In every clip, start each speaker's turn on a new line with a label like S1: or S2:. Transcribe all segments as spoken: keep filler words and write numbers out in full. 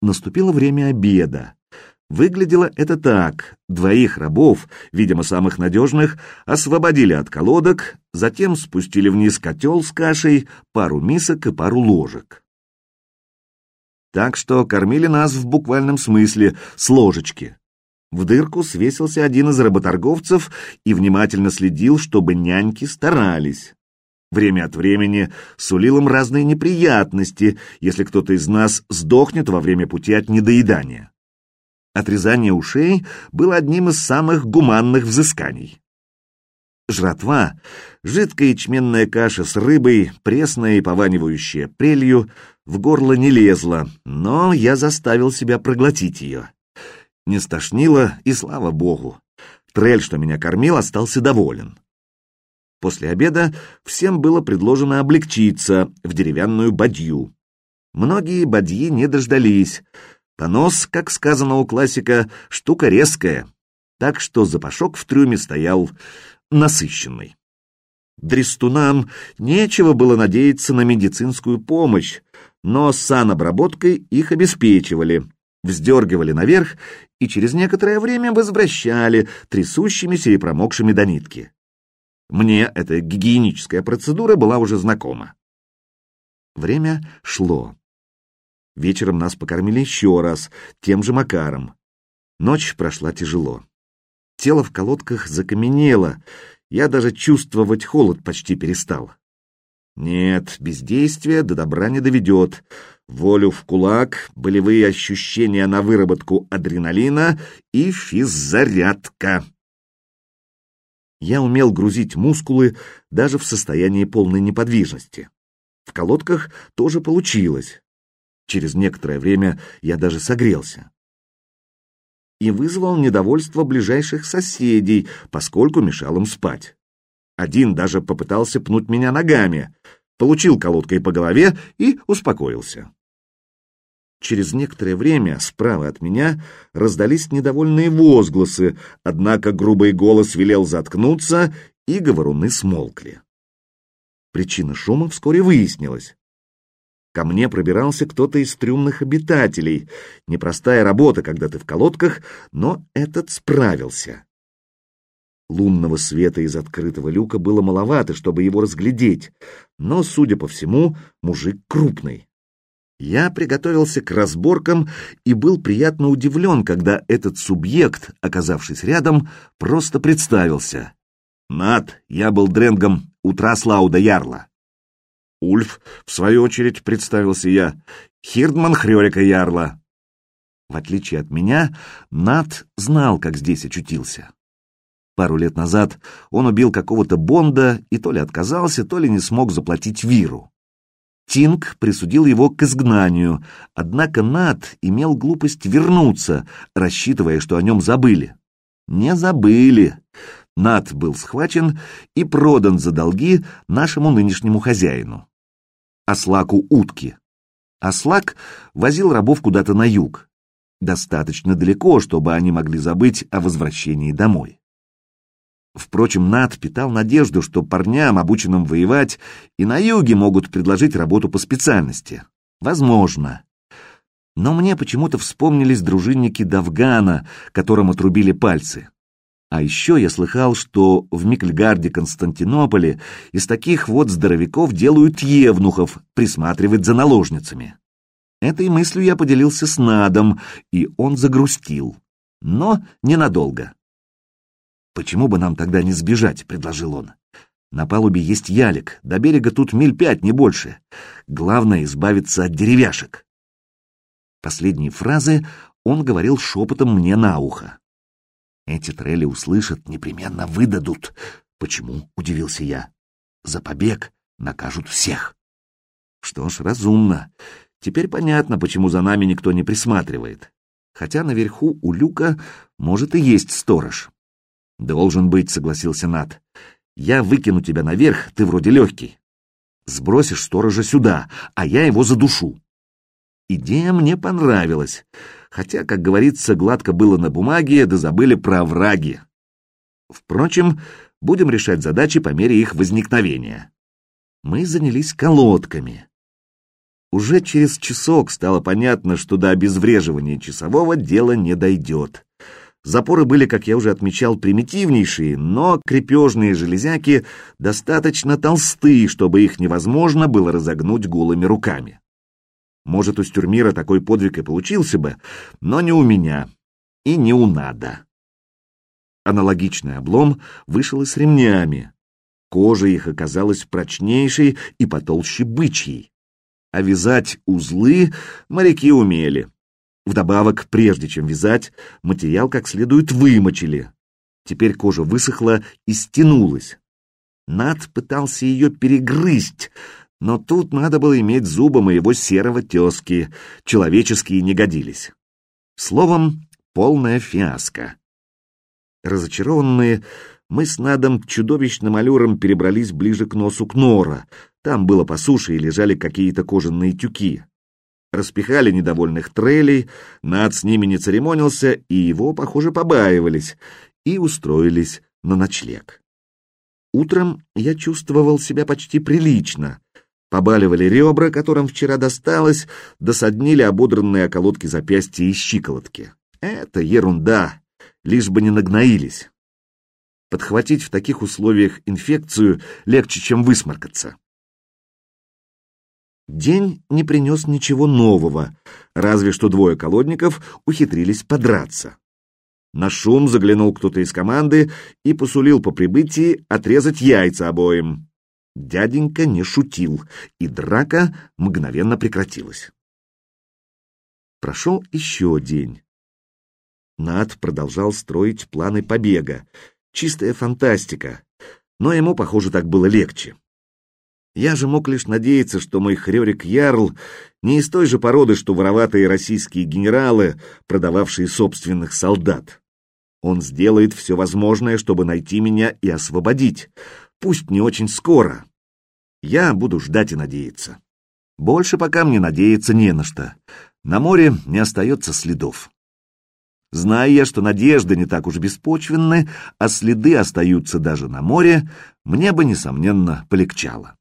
S1: Наступило время обеда. Выглядело это так. Двоих рабов, видимо, самых надежных, освободили от колодок, затем спустили вниз котел с кашей, пару мисок и пару ложек. Так что кормили нас в буквальном смысле с ложечки. В дырку свесился один из работорговцев и внимательно следил, чтобы няньки старались. Время от времени сулил им разные неприятности, если кто-то из нас сдохнет во время пути от недоедания. Отрезание ушей было одним из самых гуманных взысканий. Жратва, жидкая ячменная каша с рыбой, пресная и пованивающая прелью, в горло не лезла, но я заставил себя проглотить ее. Не стошнило, и слава богу. Трель, что меня кормил, остался доволен. После обеда всем было предложено облегчиться в деревянную бадью. Многие бадьи не дождались. Понос, как сказано у классика, штука резкая, так что запашок в трюме стоял насыщенный. Дрестунам нечего было надеяться на медицинскую помощь, но санобработкой их обеспечивали, вздергивали наверх и через некоторое время возвращали трясущимися и промокшими до нитки. Мне эта гигиеническая процедура была уже знакома. Время шло. Вечером нас покормили еще раз, тем же макаром. Ночь прошла тяжело. Тело в колодках закаменело, я даже чувствовать холод почти перестал. Нет, бездействие до добра не доведет. Волю в кулак, болевые ощущения на выработку адреналина и физзарядка. Я умел грузить мускулы даже в состоянии полной неподвижности. В колодках тоже получилось. Через некоторое время я даже согрелся. И вызвал недовольство ближайших соседей, поскольку мешал им спать. Один даже попытался пнуть меня ногами, получил колодкой по голове и успокоился. Через некоторое время справа от меня раздались недовольные возгласы, однако грубый голос велел заткнуться, и говоруны смолкли. Причина шума вскоре выяснилась. Ко мне пробирался кто-то из трюмных обитателей. Непростая работа, когда ты в колодках, но этот справился. Лунного света из открытого люка было маловато, чтобы его разглядеть, но, судя по всему, мужик крупный. Я приготовился к разборкам и был приятно удивлен, когда этот субъект, оказавшись рядом, просто представился. «Нат, я был дренгом у Траслауда Ярла». «Ульф», в свою очередь, представился я, «Хирдман Хрёрика Ярла». В отличие от меня, Нат знал, как здесь очутился. Пару лет назад он убил какого-то бонда и то ли отказался, то ли не смог заплатить виру. Тинг присудил его к изгнанию, однако Нат имел глупость вернуться, рассчитывая, что о нем забыли. Не забыли. Нат был схвачен и продан за долги нашему нынешнему хозяину, Аслаку Утки. Аслак возил рабов куда-то на юг, достаточно далеко, чтобы они могли забыть о возвращении домой. Впрочем, Нат питал надежду, что парням, обученным воевать, и на юге могут предложить работу по специальности. Возможно. Но мне почему-то вспомнились дружинники Давгана, которым отрубили пальцы. А еще я слыхал, что в Микльгарде Константинополе из таких вот здоровяков делают евнухов присматривать за наложницами. Этой мыслью я поделился с Надом, и он загрустил. Но ненадолго. «Почему бы нам тогда не сбежать?» — предложил он. «На палубе есть ялик, до берега тут миль пять, не больше. Главное — избавиться от деревяшек». Последние фразы он говорил шепотом мне на ухо. «Эти трелли услышат, непременно выдадут». «Почему?» — удивился я. «За побег накажут всех». Что ж, разумно. Теперь понятно, почему за нами никто не присматривает. Хотя наверху у люка, может, и есть сторож. «Должен быть», — согласился Нат. «Я выкину тебя наверх, ты вроде легкий. Сбросишь сторожа сюда, а я его задушу». Идея мне понравилась, хотя, как говорится, гладко было на бумаге, да забыли про овраги. Впрочем, будем решать задачи по мере их возникновения. Мы занялись колодками. Уже через часок стало понятно, что до обезвреживания часового дело не дойдет. Запоры были, как я уже отмечал, примитивнейшие, но крепежные железяки достаточно толстые, чтобы их невозможно было разогнуть голыми руками. Может, у Стюрмира такой подвиг и получился бы, но не у меня и не у Нада. Аналогичный облом вышел и с ремнями. Кожа их оказалась прочнейшей и потолще бычьей. А вязать узлы моряки умели. Вдобавок, прежде чем вязать, материал как следует вымочили. Теперь кожа высохла и стянулась. Над пытался ее перегрызть, но тут надо было иметь зубы моего серого тезки, человеческие не годились. Словом, полная фиаско. Разочарованные, мы с Надом чудовищным аллюром перебрались ближе к носу Кнора. Там было по суше и лежали какие-то кожаные тюки. Распихали недовольных трелей, Над с ними не церемонился, и его, похоже, побаивались, и устроились на ночлег. Утром я чувствовал себя почти прилично. Побаливали ребра, которым вчера досталось, досаднили ободранные околотки запястья и щиколотки. Это ерунда, лишь бы не нагноились. Подхватить в таких условиях инфекцию легче, чем высморкаться. День не принес ничего нового, разве что двое колодников ухитрились подраться. На шум заглянул кто-то из команды и посулил по прибытии отрезать яйца обоим. Дяденька не шутил, и драка мгновенно прекратилась. Прошел еще день. Над продолжал строить планы побега. Чистая фантастика, но ему, похоже, так было легче. Я же мог лишь надеяться, что мой Хрёрик Ярл не из той же породы, что вороватые российские генералы, продававшие собственных солдат. Он сделает все возможное, чтобы найти меня и освободить, пусть не очень скоро. Я буду ждать и надеяться. Больше пока мне надеяться не на что. На море не остается следов. Зная я, что надежды не так уж беспочвенны, а следы остаются даже на море, мне бы, несомненно, полегчало.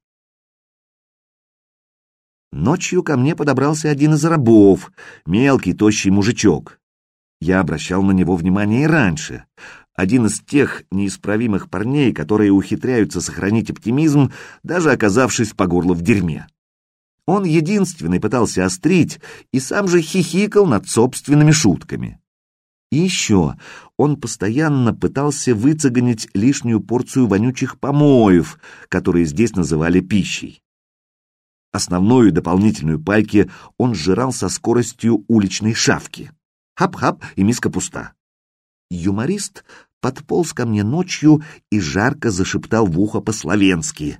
S1: Ночью ко мне подобрался один из рабов, мелкий, тощий мужичок. Я обращал на него внимание и раньше. Один из тех неисправимых парней, которые ухитряются сохранить оптимизм, даже оказавшись по горло в дерьме. Он единственный пытался острить и сам же хихикал над собственными шутками. И еще он постоянно пытался выцеганить лишнюю порцию вонючих помоев, которые здесь называли пищей. Основную дополнительную пайки он сжирал со скоростью уличной шавки. Хап-хап, и миска пуста. Юморист подполз ко мне ночью и жарко зашептал в ухо по-словенски.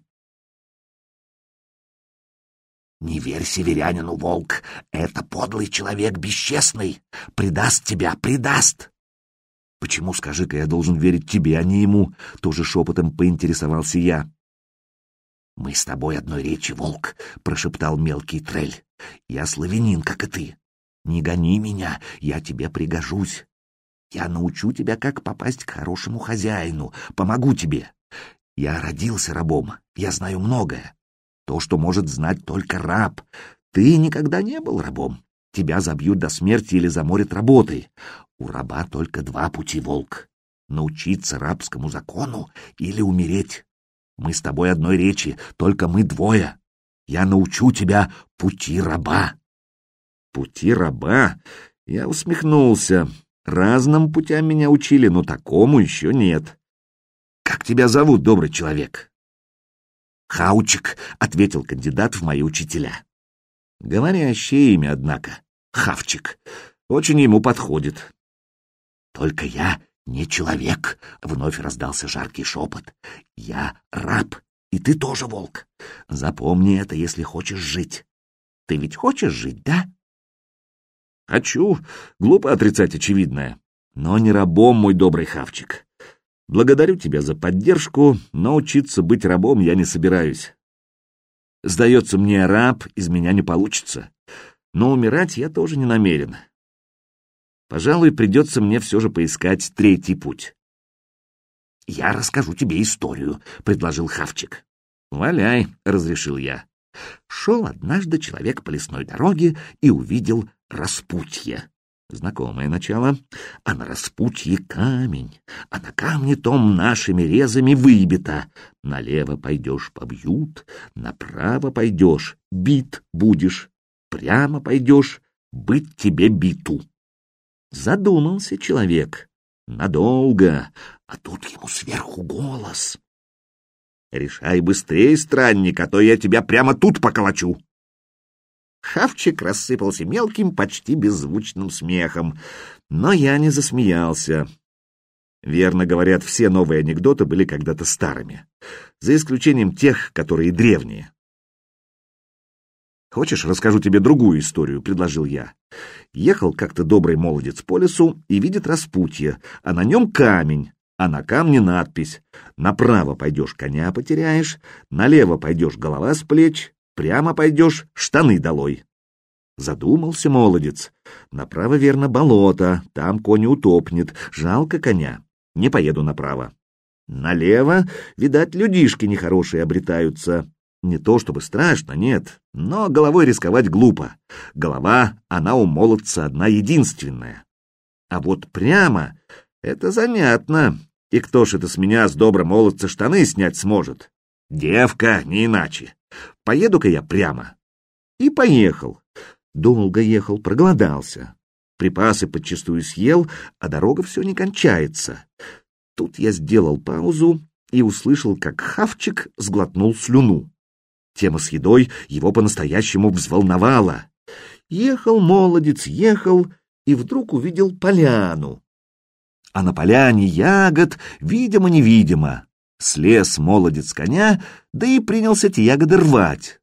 S1: «Не верь северянину, волк, это подлый человек бесчестный, предаст тебя, предаст!» «Почему, скажи-ка, я должен верить тебе, а не ему?» — тоже шепотом поинтересовался я. «Мы с тобой одной речи, волк», — прошептал мелкий трель. «Я славянин, как и ты. Не гони меня, я тебе пригожусь. Я научу тебя, как попасть к хорошему хозяину, помогу тебе. Я родился рабом, я знаю многое. То, что может знать только раб. Ты никогда не был рабом. Тебя забьют до смерти или заморят работой. У раба только два пути, волк. Научиться рабскому закону или умереть. Мы с тобой одной речи, только мы двое. Я научу тебя пути раба». «Пути раба?» Я усмехнулся. Разным путям меня учили, но такому еще нет. «Как тебя зовут, добрый человек?» «Хаучик», — ответил кандидат в мои учителя. Говорящее имя, однако. Хавчик. Очень ему подходит. «Только я не человек», — вновь раздался жаркий шепот. «Я раб, и ты тоже волк. Запомни это, если хочешь жить. Ты ведь хочешь жить, да?» «Хочу. Глупо отрицать очевидное. Но не рабом, мой добрый Хавчик. Благодарю тебя за поддержку, но учиться быть рабом я не собираюсь. Сдается мне, раб из меня не получится. Но умирать я тоже не намерен. Пожалуй, придется мне все же поискать третий путь». «Я расскажу тебе историю», — предложил Хавчик. «Валяй», — разрешил я. Шел однажды человек по лесной дороге и увидел распутье. Знакомое начало. А на распутье камень, а на камне том нашими резами выбито. Налево пойдешь — побьют, направо пойдешь — бит будешь, прямо пойдешь — быть тебе биту. Задумался человек. Надолго, а тут ему сверху голос: «Решай быстрее, странник, а то я тебя прямо тут поколочу!» Хавчик рассыпался мелким, почти беззвучным смехом, но я не засмеялся. Верно говорят, все новые анекдоты были когда-то старыми, за исключением тех, которые древние. «Хочешь, расскажу тебе другую историю?» — предложил я. Ехал как-то добрый молодец по лесу и видит распутье, а на нем камень, а на камне надпись: «Направо пойдешь — коня потеряешь, налево пойдешь — голова с плеч, прямо пойдешь — штаны долой». Задумался молодец. Направо, верно, болото, там конь утопнет, жалко коня, не поеду направо. Налево, видать, людишки нехорошие обретаются. Не то чтобы страшно, нет, но головой рисковать глупо. Голова, она у молодца одна единственная. А вот прямо — это занятно. И кто ж это с меня, с добра молодца, штаны снять сможет? Девка, не иначе. Поеду-ка я прямо. И поехал. Долго ехал, проголодался. Припасы подчистую съел, а дорога все не кончается. Тут я сделал паузу и услышал, как Хавчик сглотнул слюну. Тема с едой его по-настоящему взволновала. Ехал молодец, ехал, и вдруг увидел поляну. А на поляне ягод, видимо-невидимо. Слез молодец с коня, да и принялся те ягоды рвать.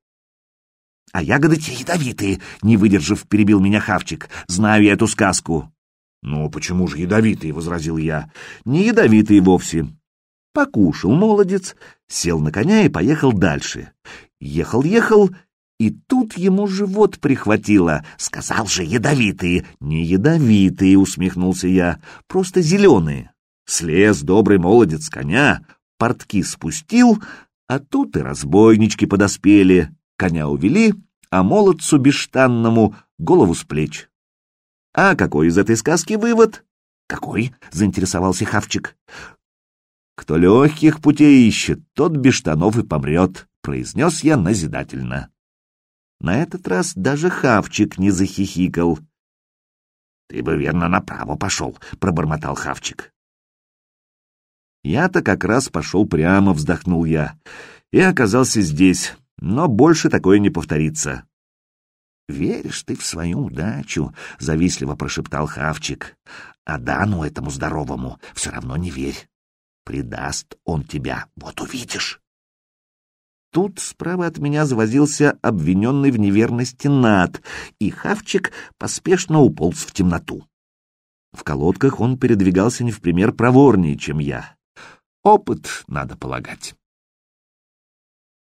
S1: — А ягоды те ядовитые, — не выдержав, перебил меня Хавчик. — Знаю я эту сказку. — Ну, почему же ядовитые? — возразил я. — Не ядовитые вовсе. Покушал молодец, сел на коня и поехал дальше. Ехал-ехал, и тут ему живот прихватило. Сказал же, ядовитые. — Не ядовитые, — усмехнулся я, — просто зеленые. Слез добрый молодец с коня, портки спустил, а тут и разбойнички подоспели. Коня увели, а молодцу бесштанному голову с плеч. — А какой из этой сказки вывод? — Какой? — заинтересовался Хавчик. — Кто легких путей ищет, тот без штанов и помрет, — произнес я назидательно. На этот раз даже Хавчик не захихикал. — Ты бы верно направо пошел, — пробормотал Хавчик. Я-то как раз пошел прямо, вздохнул я, и оказался здесь, но больше такое не повторится. — Веришь ты в свою удачу, — завистливо прошептал Хавчик, — а Дану этому здоровому все равно не верь. Предаст он тебя, вот увидишь. Тут справа от меня завозился обвиненный в неверности Нат, и Хавчик поспешно уполз в темноту. В колодках он передвигался не в пример проворнее, чем я. Опыт, надо полагать.